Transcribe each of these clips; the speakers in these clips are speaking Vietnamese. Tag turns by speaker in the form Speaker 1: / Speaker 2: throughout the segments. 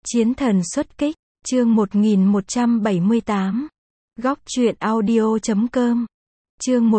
Speaker 1: Chiến thần xuất kích, chương 1178. Góc truyện audio.com. Chương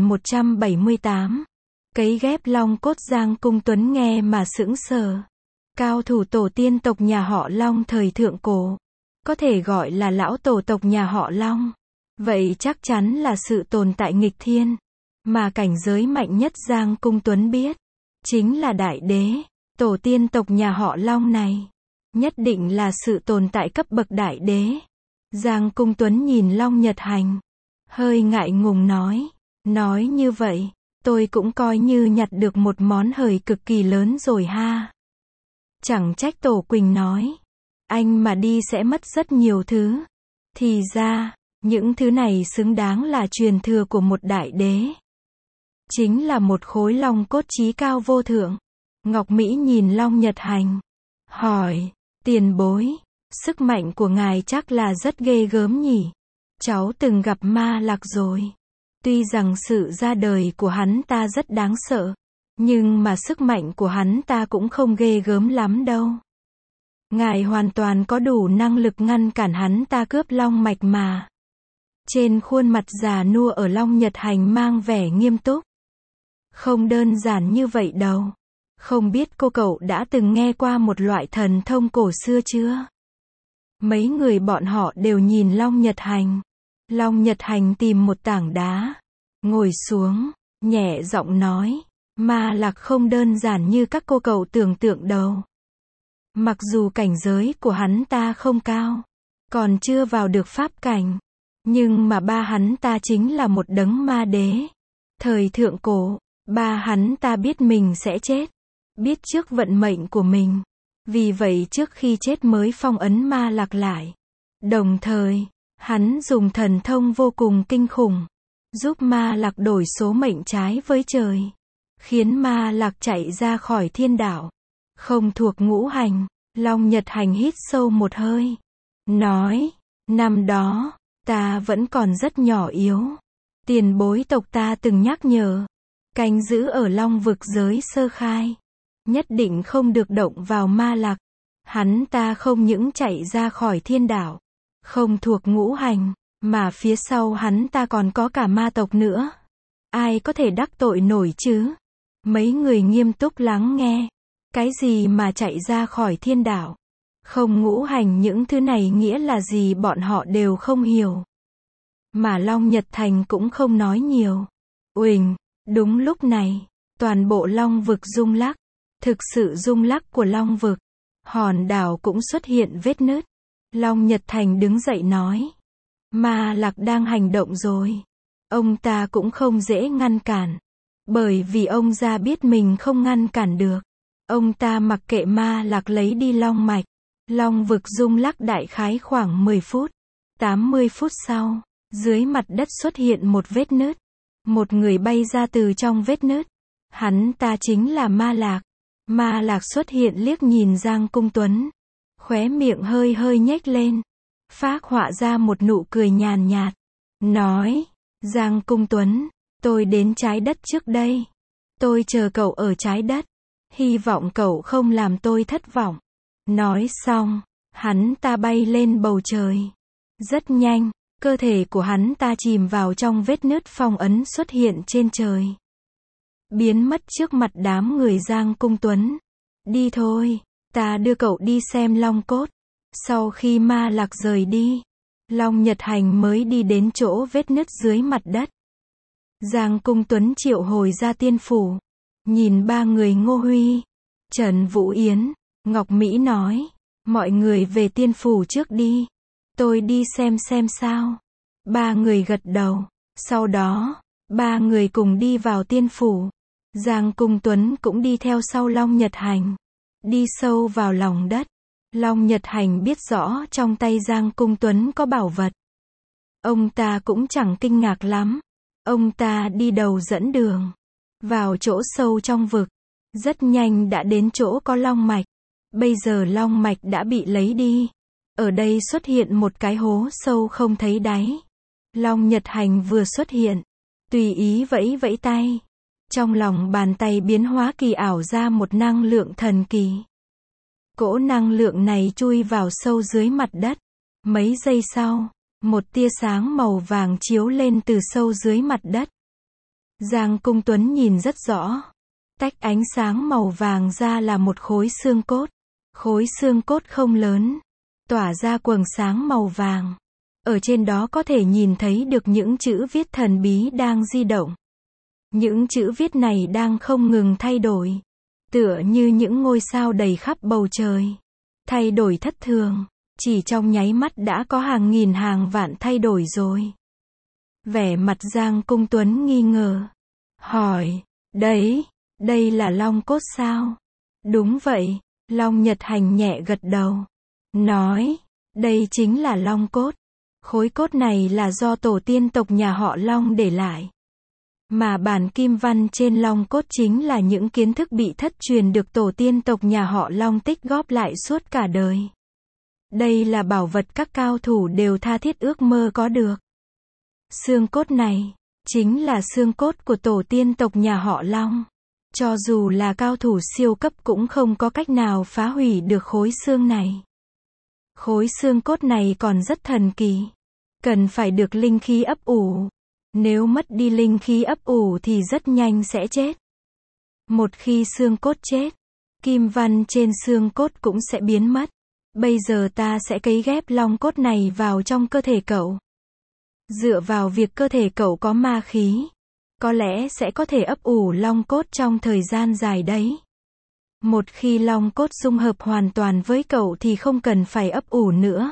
Speaker 1: 1178. Cấy ghép long cốt. Giang Cung Tuấn nghe mà sững sờ. Cao thủ tổ tiên tộc nhà họ Long thời thượng cổ, có thể gọi là lão tổ tộc nhà họ Long. Vậy chắc chắn là sự tồn tại nghịch thiên, mà cảnh giới mạnh nhất Giang Cung Tuấn biết, chính là đại đế. Tổ tiên tộc nhà họ Long này, nhất định là sự tồn tại cấp bậc đại đế. Giang Cung Tuấn nhìn Long Nhật Hành, hơi ngại ngùng nói như vậy, tôi cũng coi như nhặt được một món hời cực kỳ lớn rồi ha. Chẳng trách Tổ Quỳnh nói, anh mà đi sẽ mất rất nhiều thứ. Thì ra, những thứ này xứng đáng là truyền thừa của một đại đế. Chính là một khối long cốt chí cao vô thượng. Ngọc Mỹ nhìn Long Nhật Hành, hỏi, tiền bối, sức mạnh của ngài chắc là rất ghê gớm nhỉ? Cháu từng gặp Ma Lạc rồi. Tuy rằng sự ra đời của hắn ta rất đáng sợ, nhưng mà sức mạnh của hắn ta cũng không ghê gớm lắm đâu. Ngài hoàn toàn có đủ năng lực ngăn cản hắn ta cướp long mạch mà. Trên khuôn mặt già nua ở Long Nhật Hành mang vẻ nghiêm túc. Không đơn giản như vậy đâu. Không biết cô cậu đã từng nghe qua một loại thần thông cổ xưa chưa? Mấy người bọn họ đều nhìn Long Nhật Hành. Long Nhật Hành tìm một tảng đá, ngồi xuống, nhẹ giọng nói, Ma Lạc không đơn giản như các cô cậu tưởng tượng đâu. Mặc dù cảnh giới của hắn ta không cao, còn chưa vào được pháp cảnh, nhưng mà ba hắn ta chính là một đấng ma đế. Thời thượng cổ, ba hắn ta biết mình sẽ chết, biết trước vận mệnh của mình, vì vậy trước khi chết mới phong ấn Ma Lạc lại. Đồng thời, hắn dùng thần thông vô cùng kinh khủng, giúp Ma Lạc đổi số mệnh trái với trời, khiến Ma Lạc chạy ra khỏi thiên đạo, không thuộc ngũ hành. Long Nhật Hành hít sâu một hơi, nói, năm đó, ta vẫn còn rất nhỏ yếu. Tiền bối tộc ta từng nhắc nhở, canh giữ ở Long vực giới sơ khai, nhất định không được động vào Ma Lạc. Hắn ta không những chạy ra khỏi thiên đạo, không thuộc ngũ hành, mà phía sau hắn ta còn có cả ma tộc nữa. Ai có thể đắc tội nổi chứ? Mấy người nghiêm túc lắng nghe. Cái gì mà chạy ra khỏi thiên đạo? Không ngũ hành, những thứ này nghĩa là gì bọn họ đều không hiểu. Mà Long Nhật Thành cũng không nói nhiều. Uỳnh, đúng lúc này, toàn bộ Long vực rung lắc. Thực sự rung lắc của Long vực. Hòn đảo cũng xuất hiện vết nứt. Long Nhật Thành đứng dậy nói, Ma Lạc đang hành động rồi. Ông ta cũng không dễ ngăn cản, bởi vì ông ra biết mình không ngăn cản được. Ông ta mặc kệ Ma Lạc lấy đi long mạch. Long vực rung lắc đại khái khoảng 10 phút. 80 phút sau, dưới mặt đất xuất hiện một vết nứt. Một người bay ra từ trong vết nứt. Hắn ta chính là Ma Lạc. Ma Lạc xuất hiện liếc nhìn Giang Cung Tuấn. Khóe miệng hơi hơi nhếch lên. Phác họa ra một nụ cười nhàn nhạt. Nói, Giang Cung Tuấn, tôi đến trái đất trước đây. Tôi chờ cậu ở trái đất. Hy vọng cậu không làm tôi thất vọng. Nói xong, hắn ta bay lên bầu trời. Rất nhanh, cơ thể của hắn ta chìm vào trong vết nứt phong ấn xuất hiện trên trời. Biến mất trước mặt đám người Giang Cung Tuấn. Đi thôi, ta đưa cậu đi xem long cốt. Sau khi Ma Lạc rời đi, Long Nhật Hành mới đi đến chỗ vết nứt dưới mặt đất. Giang Cung Tuấn triệu hồi ra tiên phủ. Nhìn ba người Ngô Huy, Trần Vũ Yến, Ngọc Mỹ nói, mọi người về tiên phủ trước đi. Tôi đi xem sao. Ba người gật đầu. Sau đó, ba người cùng đi vào tiên phủ. Giang Cung Tuấn cũng đi theo sau Long Nhật Hành. Đi sâu vào lòng đất. Long Nhật Hành biết rõ trong tay Giang Cung Tuấn có bảo vật. Ông ta cũng chẳng kinh ngạc lắm. Ông ta đi đầu dẫn đường. Vào chỗ sâu trong vực. Rất nhanh đã đến chỗ có long mạch. Bây giờ long mạch đã bị lấy đi. Ở đây xuất hiện một cái hố sâu không thấy đáy. Long Nhật Hành vừa xuất hiện, tùy ý vẫy vẫy tay. Trong lòng bàn tay biến hóa kỳ ảo ra một năng lượng thần kỳ. Cỗ năng lượng này chui vào sâu dưới mặt đất. Mấy giây sau, một tia sáng màu vàng chiếu lên từ sâu dưới mặt đất. Giang Cung Tuấn nhìn rất rõ. Tách ánh sáng màu vàng ra là một khối xương cốt. Khối xương cốt không lớn, tỏa ra quầng sáng màu vàng. Ở trên đó có thể nhìn thấy được những chữ viết thần bí đang di động. Những chữ viết này đang không ngừng thay đổi. Tựa như những ngôi sao đầy khắp bầu trời. Thay đổi thất thường. Chỉ trong nháy mắt đã có hàng nghìn hàng vạn thay đổi rồi. Vẻ mặt Giang Cung Tuấn nghi ngờ. Hỏi, đây là long cốt sao? Đúng vậy, Long Nhật Hành nhẹ gật đầu. Nói, đây chính là long cốt. Khối cốt này là do tổ tiên tộc nhà họ Long để lại. Mà bản kim văn trên long cốt chính là những kiến thức bị thất truyền được tổ tiên tộc nhà họ Long tích góp lại suốt cả đời. Đây là bảo vật các cao thủ đều tha thiết ước mơ có được. Xương cốt này, chính là xương cốt của tổ tiên tộc nhà họ Long. Cho dù là cao thủ siêu cấp cũng không có cách nào phá hủy được khối xương này. Khối xương cốt này còn rất thần kỳ. Cần phải được linh khí ấp ủ. Nếu mất đi linh khí ấp ủ thì rất nhanh sẽ chết. Một khi xương cốt chết, kim văn trên xương cốt cũng sẽ biến mất. Bây giờ ta sẽ cấy ghép long cốt này vào trong cơ thể cậu. Dựa vào việc cơ thể cậu có ma khí, có lẽ sẽ có thể ấp ủ long cốt trong thời gian dài đấy. Một khi long cốt dung hợp hoàn toàn với cậu thì không cần phải ấp ủ nữa.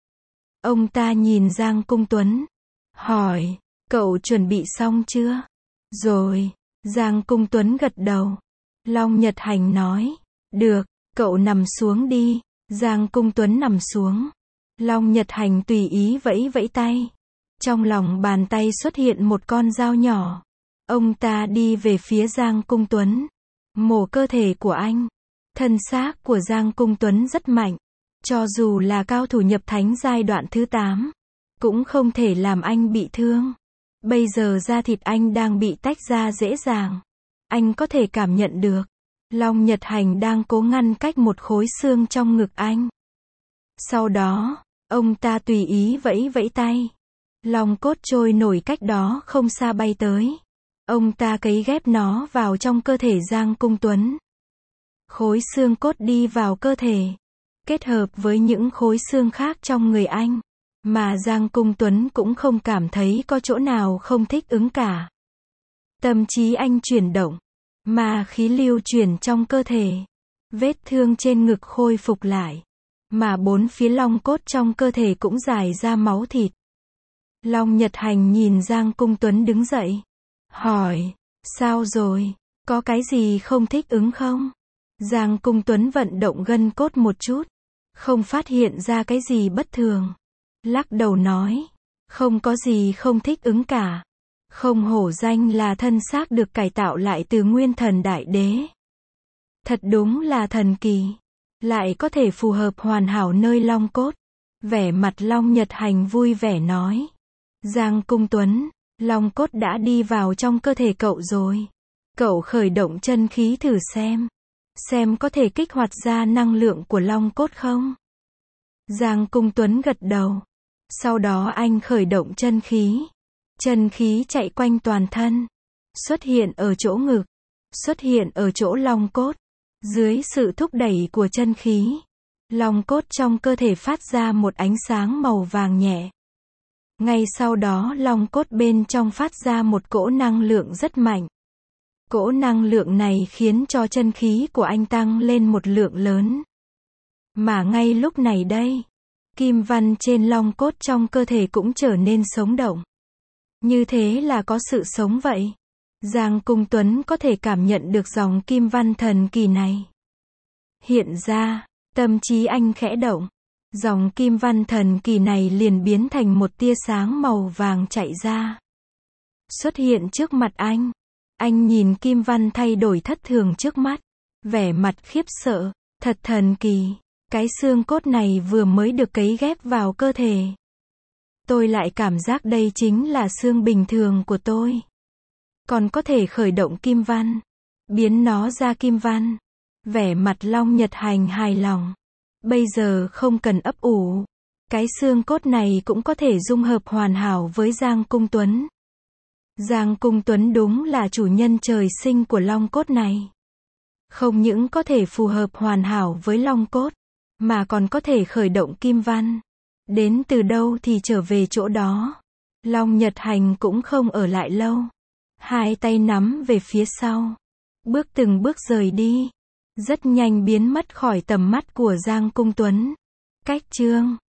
Speaker 1: Ông ta nhìn Giang Cung Tuấn, hỏi, cậu chuẩn bị xong chưa? Rồi, Giang Cung Tuấn gật đầu. Long Nhật Hành nói, được, cậu nằm xuống đi. Giang Cung Tuấn nằm xuống. Long Nhật Hành tùy ý vẫy vẫy tay. Trong lòng bàn tay xuất hiện một con dao nhỏ. Ông ta đi về phía Giang Cung Tuấn. Mổ cơ thể của anh. Thân xác của Giang Cung Tuấn rất mạnh. Cho dù là cao thủ nhập thánh giai đoạn thứ 8, cũng không thể làm anh bị thương. Bây giờ da thịt anh đang bị tách ra dễ dàng. Anh có thể cảm nhận được. Long Nhật Hành đang cố ngăn cách một khối xương trong ngực anh. Sau đó, ông ta tùy ý vẫy vẫy tay. Long cốt trôi nổi cách đó không xa bay tới. Ông ta cấy ghép nó vào trong cơ thể Giang Cung Tuấn. Khối xương cốt đi vào cơ thể, kết hợp với những khối xương khác trong người anh. Mà Giang Cung Tuấn cũng không cảm thấy có chỗ nào không thích ứng cả. Tâm trí anh chuyển động. Mà khí lưu chuyển trong cơ thể. Vết thương trên ngực khôi phục lại. Mà bốn phía long cốt trong cơ thể cũng dài ra máu thịt. Long Nhật Hành nhìn Giang Cung Tuấn đứng dậy. Hỏi, sao rồi? Có cái gì không thích ứng không? Giang Cung Tuấn vận động gân cốt một chút. Không phát hiện ra cái gì bất thường. Lắc đầu nói, không có gì không thích ứng cả. Không hổ danh là thân xác được cải tạo lại từ nguyên thần đại đế. Thật đúng là thần kỳ. Lại có thể phù hợp hoàn hảo nơi long cốt. Vẻ mặt Long Nhật Hành vui vẻ nói. Giang Cung Tuấn, long cốt đã đi vào trong cơ thể cậu rồi. Cậu khởi động chân khí thử xem. Xem có thể kích hoạt ra năng lượng của long cốt không? Giang Cung Tuấn gật đầu. Sau đó anh khởi động chân khí. Chân khí chạy quanh toàn thân. Xuất hiện ở chỗ ngực. Xuất hiện ở chỗ long cốt. Dưới sự thúc đẩy của chân khí, long cốt trong cơ thể phát ra một ánh sáng màu vàng nhẹ. Ngay sau đó long cốt bên trong phát ra một cỗ năng lượng rất mạnh. Cỗ năng lượng này khiến cho chân khí của anh tăng lên một lượng lớn. Mà ngay lúc này đây, kim văn trên long cốt trong cơ thể cũng trở nên sống động. Như thế là có sự sống vậy. Giang Cung Tuấn có thể cảm nhận được dòng kim văn thần kỳ này. Hiện ra, tâm trí anh khẽ động. Dòng kim văn thần kỳ này liền biến thành một tia sáng màu vàng chạy ra. Xuất hiện trước mặt anh. Anh nhìn kim văn thay đổi thất thường trước mắt. Vẻ mặt khiếp sợ, thật thần kỳ. Cái xương cốt này vừa mới được cấy ghép vào cơ thể. Tôi lại cảm giác đây chính là xương bình thường của tôi. Còn có thể khởi động kim văn. Biến nó ra kim văn. Vẻ mặt Long Nhật Hành hài lòng. Bây giờ không cần ấp ủ. Cái xương cốt này cũng có thể dung hợp hoàn hảo với Giang Cung Tuấn. Giang Cung Tuấn đúng là chủ nhân trời sinh của long cốt này. Không những có thể phù hợp hoàn hảo với long cốt, mà còn có thể khởi động kim văn. Đến từ đâu thì trở về chỗ đó. Long Nhật Hành cũng không ở lại lâu. Hai tay nắm về phía sau. Từng bước rời đi. Rất nhanh biến mất khỏi tầm mắt của Giang Cung Tuấn. Cách chương